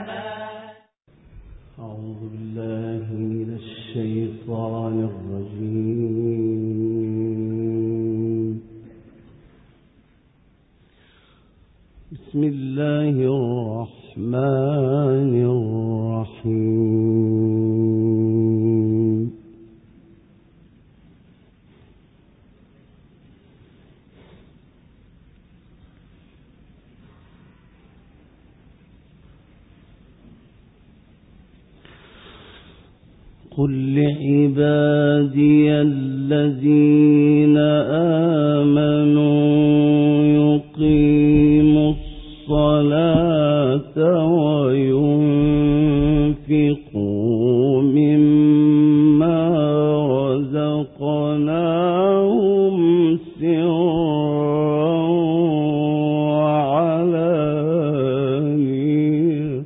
أعوذ بالله من الشيطان الرجيم. بسم الله الرحمن الرحيم. قل لعبادي الذين آمنوا يقيموا الصلاة وينفقوا مما رزقناهم سرا وعلانية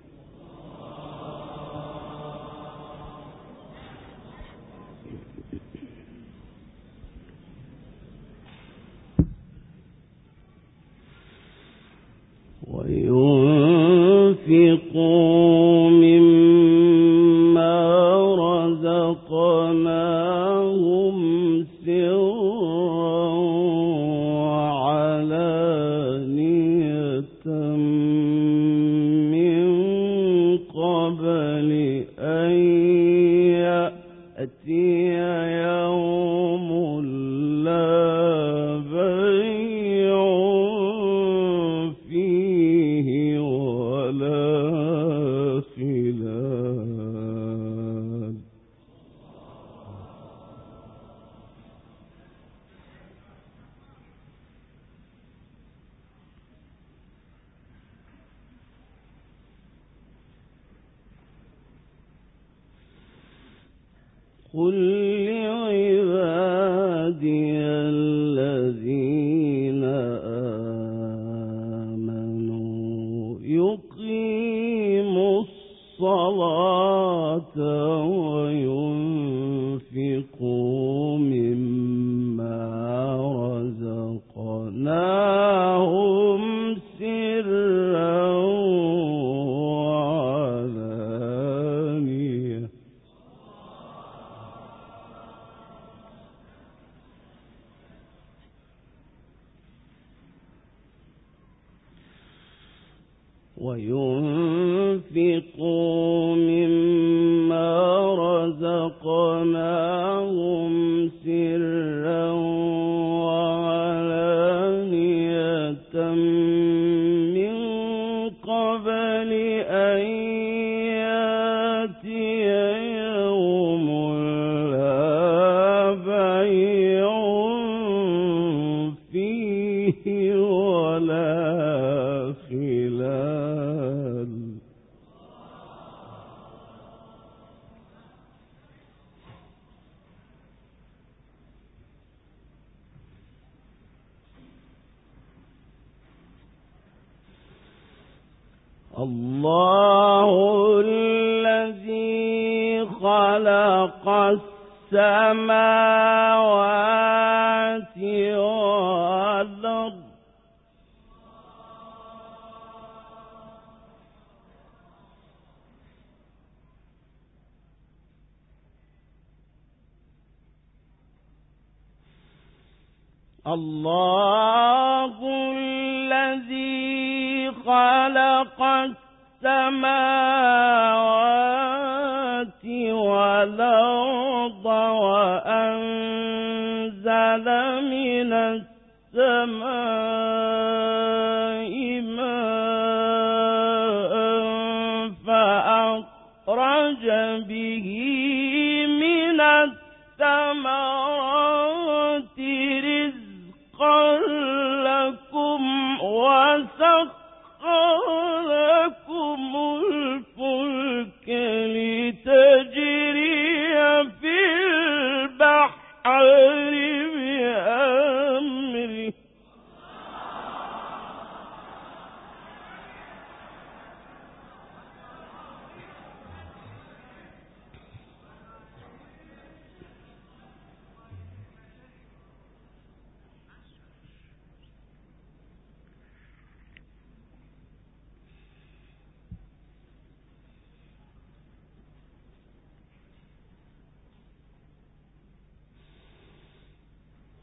وينفقوا مما رزقناهم سرا وعلانية من قبل أن يأتي يوم لا بيع فيه ولا خلال. قل لعبادي الذين آمنوا يقيموا الصلاة وينفقوا مما رزقناهم سرا وعلانية وينفقوا مما رزقناهم سرا وعلانية من قبل أن يأتي يوم لا بيع فيه ولا خلال. الله الذي خلق السماوات والأرض الله الذي خلق السماوات والأرض وأنزل من السماء ماء فأخرج به من الثمرات رزقا لكم وسخر لكم الفلك لتجري في البحر بأمره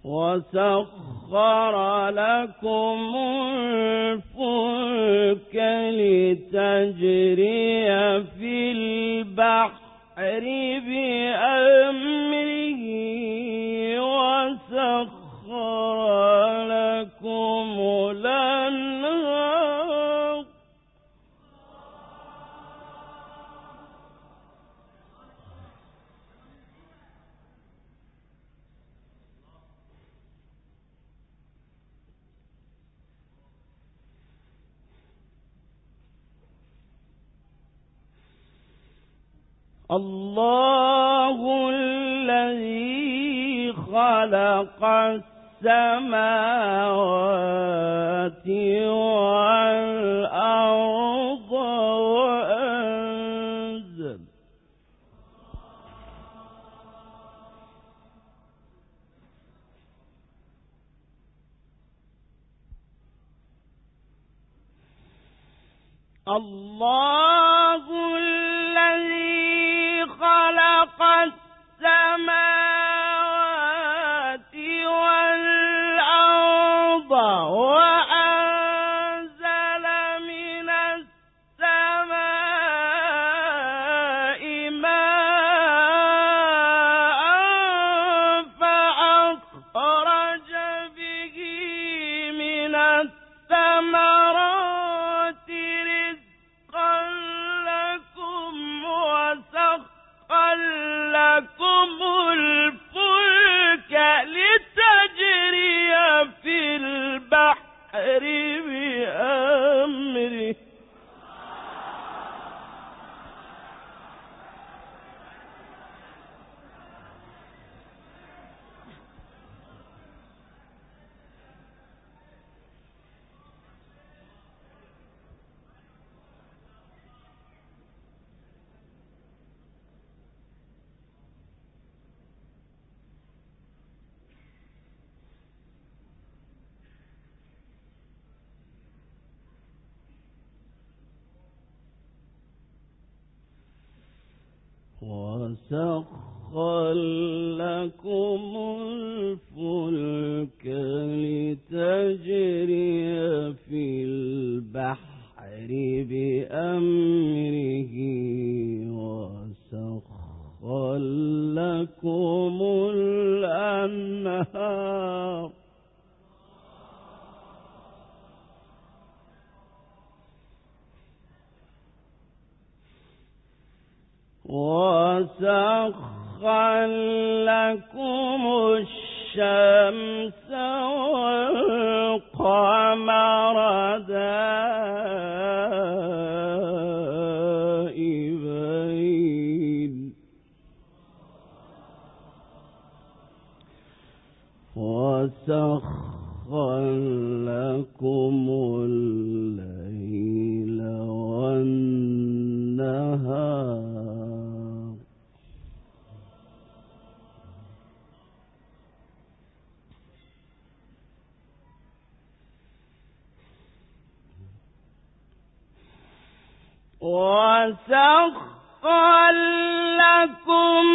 وسخر لكم الفلك لتجري في البحر بأمره وسخر لكم الأنهار الله الذي خلق السماوات والأرض وأنزل الله الذي خلق السماوات والأرض وأنزل من السماء ماء فأخرج به من الثمرات رزقا لكم وسخر لكم الفلك لتجري في البحر بأمره وسخر لكم الفلك لتجري في البحر بأمره وسخر لكم الأنهار وسخر لكم الشمس والقمر دائبين وسخر لكم الليل والنهار وسخر لكم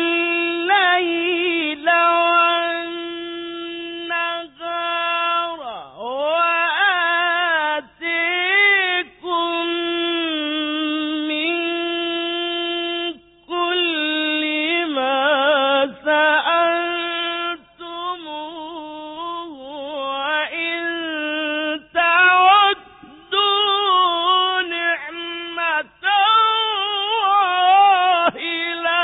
الليل والنهار وآتيكم من كل ما سألتموه وإن تعدوا نعمة الله لا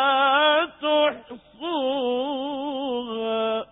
تحصوها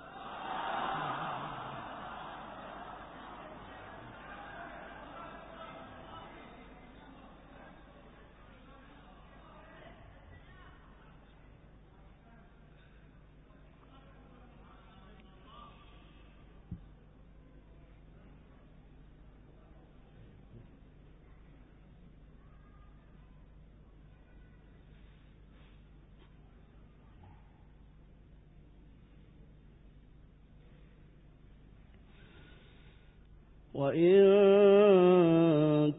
وإن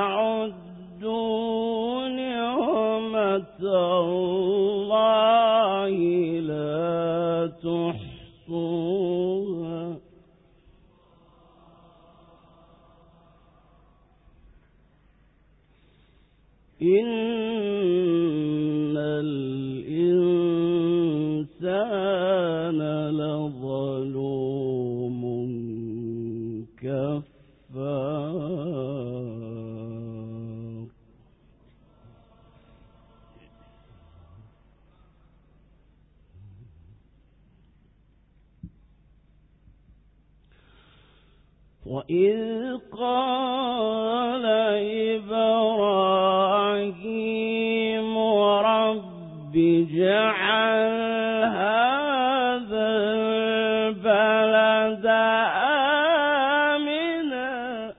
تعدوا نعمة الله لا تحصوها إن الإنسان لظلوم كفار. وإذ قال إبراهيم رب اجعل هذا البلد آمنا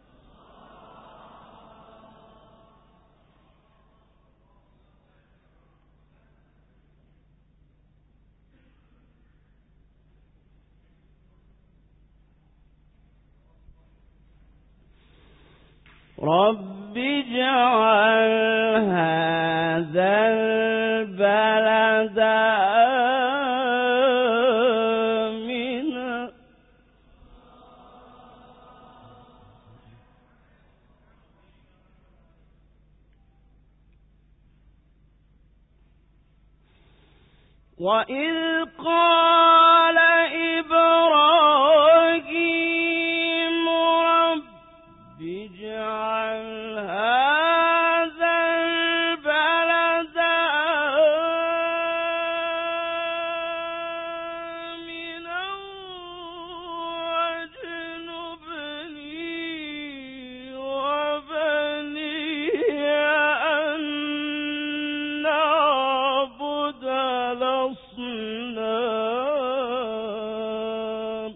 رب اجعل هذا البلد آمنا وإذ قال إبراهيم رب اجعل هذا البلد آمنا واجنبني وبني أن نعبد الأصنام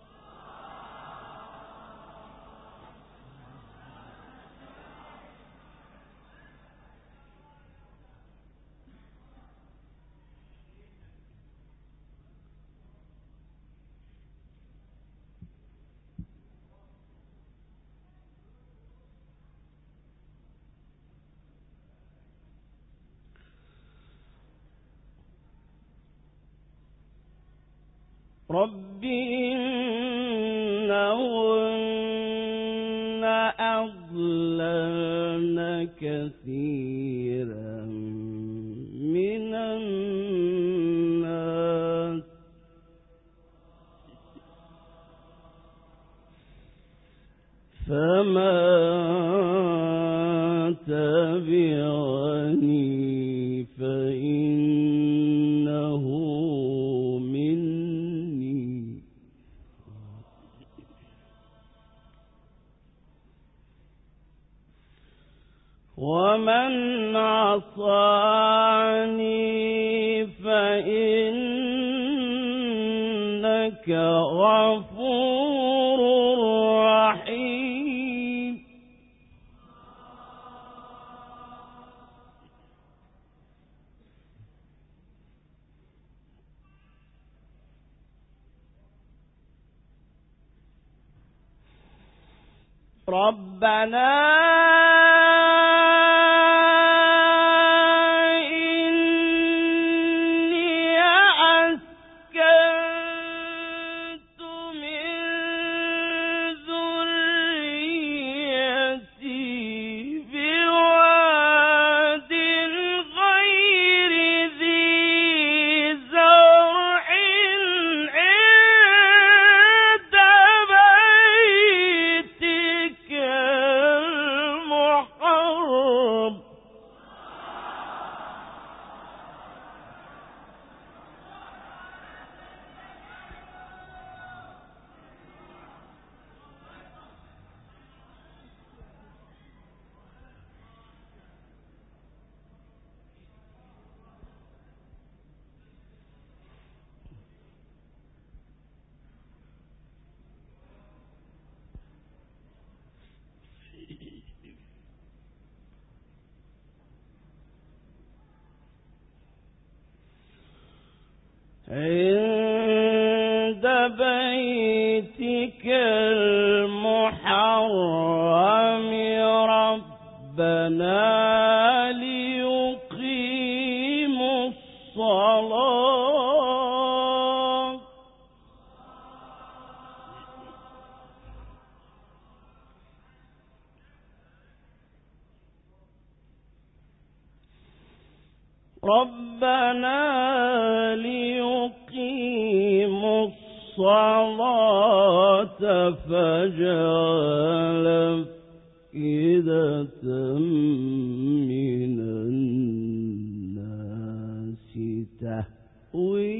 رب إنهن أضللن كثيرا من الناس فمن تبعني فإنه مني ومن عصاني فإنك غفور رحيم ربنا إني أسكنت من ذريتي بواد غير ذي زرع عند بيتك المحرم عند بيتك المحرم ربنا ليقيموا الصلاة ربنا ليقيموا الصلاة فاجعل أفئدة من الناس تهوي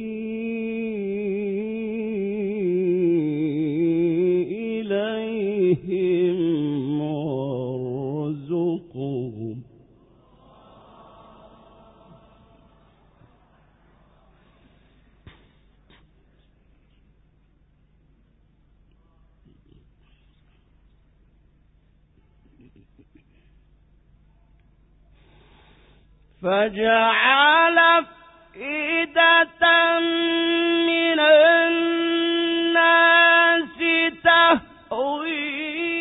إليهم وارزقهم فاجعل أفئدة من الناس تهوي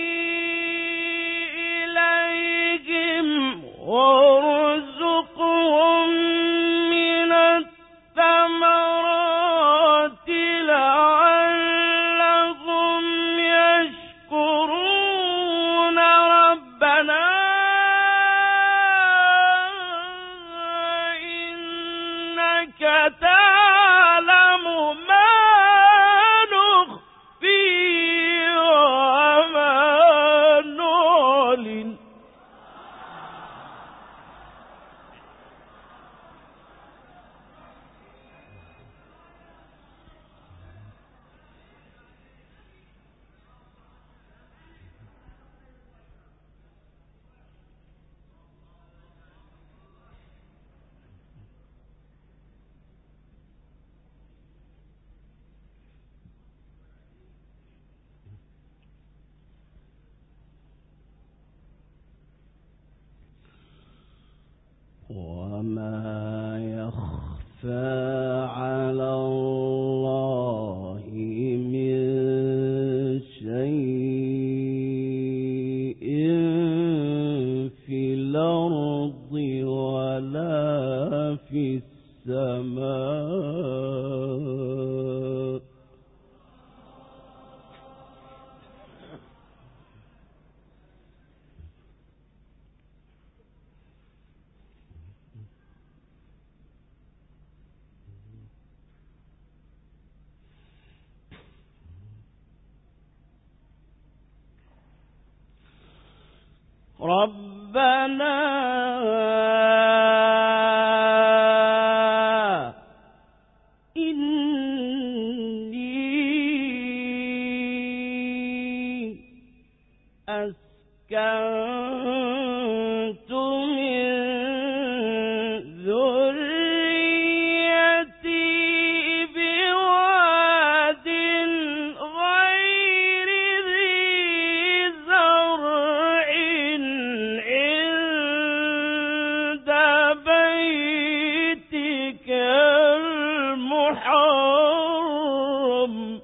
إليهم وارزقهم من الثمرات لعلهم يشكرون ربنا تعلم ما نخفي وما نعلن وما يخفى على الله من شيء في الأرض ولا في السماء ربنا إني أسكنت من ذريتي بواد غير ذي زرع عند بيتك المحرم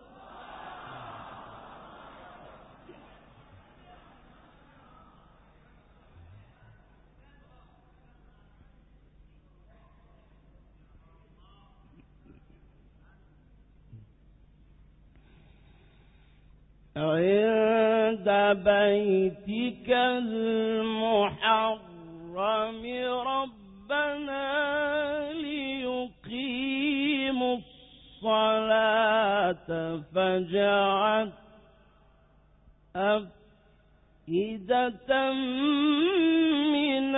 عند بيتك المحرم ربنا ليقيموا الصلاة فاجعل أفئدة من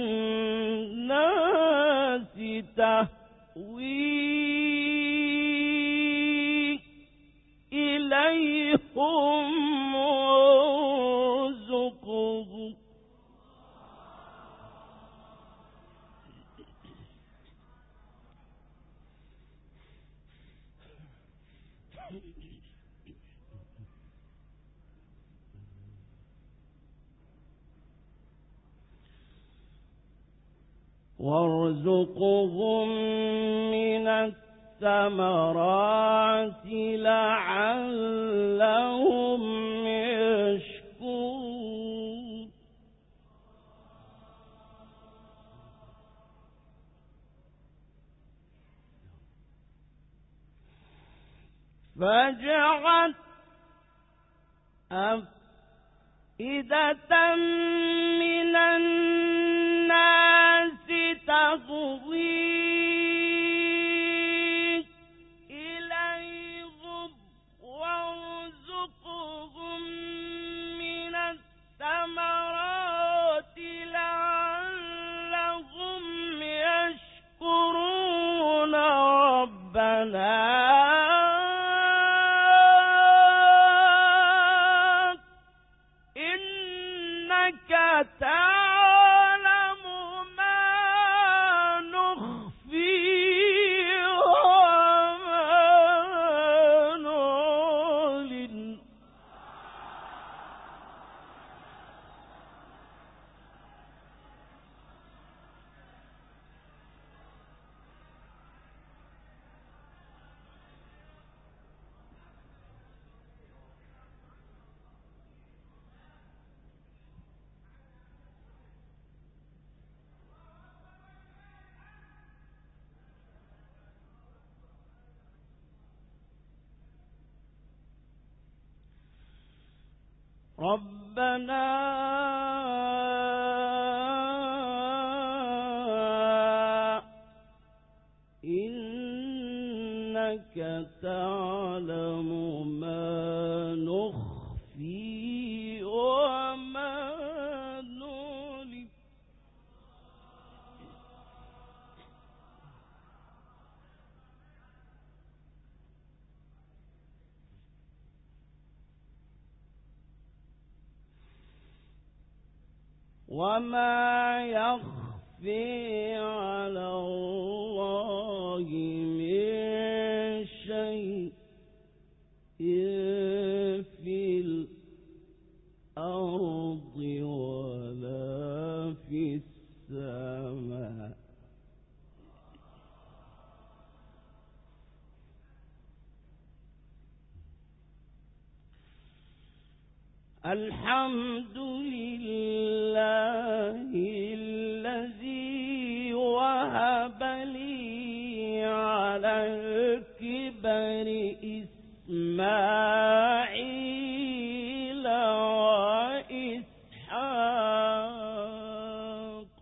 الناس تهوي إليهم وارزقهم وارزقهم من الثمرات لعلهم يشكرون فاجعل أفئدة من الناس تهوي إنك تعلم ما نخفي وما نعلن ربنا إنك تعلم ما نخفي وما نعلن وما يخفي على الله من شيء في الأرض ولا في السماء الحمد لله الذي وهب لي على الكبر إسماعيل وإسحاق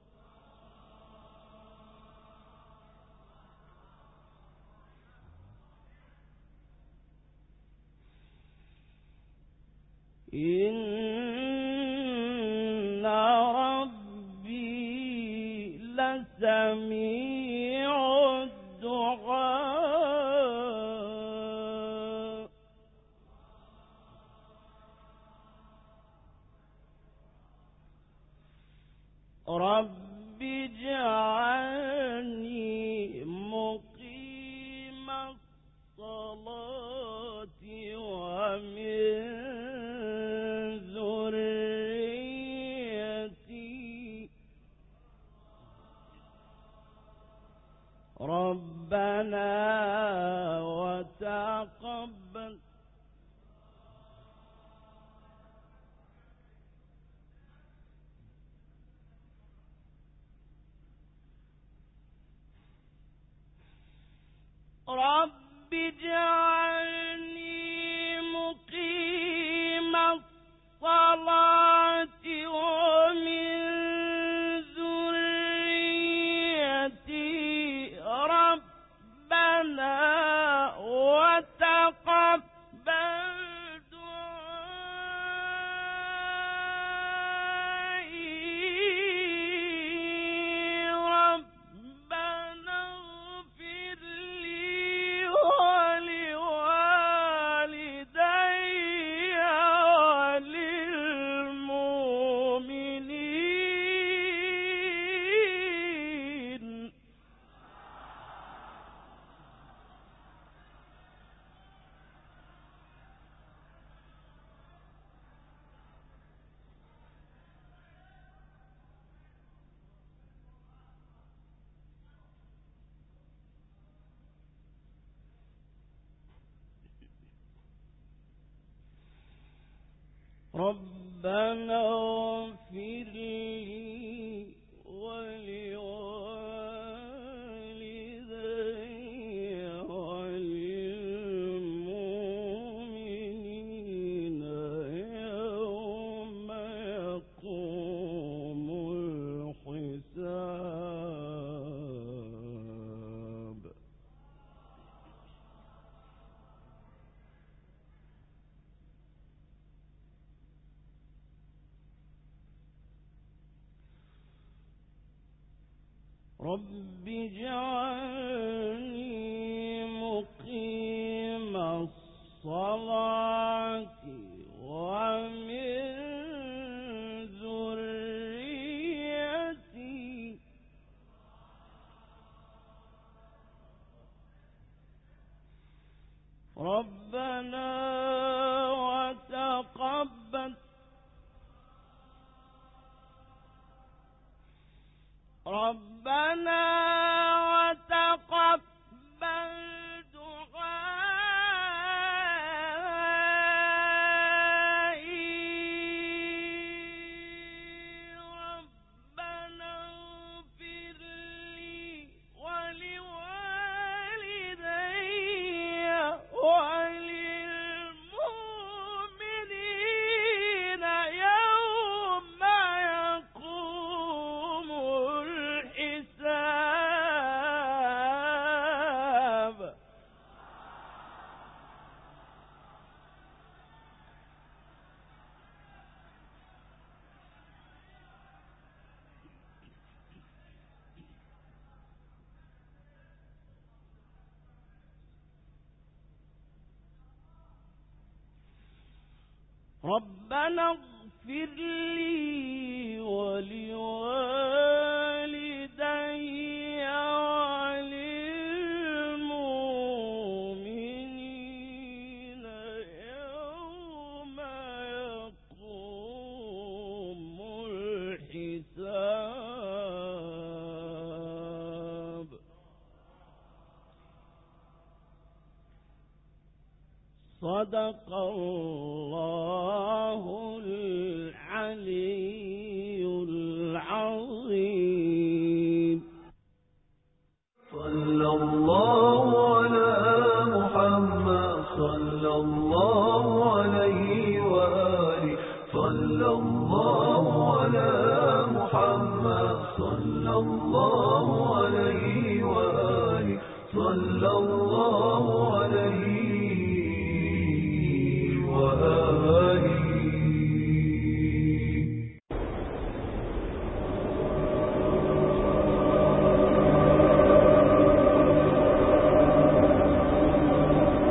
إن ربي لسميع الدعاء رب اجعلني مقيم الصلاة ومن ذريتي ربنا وتقبل رب اجعلني مقيم الصلاة ومن ذريتي ربنا وتقبل دعائي ربنا اغفر لي ولوالدي وللمؤمنين ربنا اغفر لي ولوالدي وللمؤمنين يوم يقوم الحساب رب اجعلني ويقيم الصلاة ومن ذريتي ربنا وتقبل ربنا اغفر لي ولوالدي وللمؤمنين يوم يقوم الحساب صدق الله العلي العظيم. صلى الله على محمد صلى الله عليه وآله صلى الله على محمد صلى الله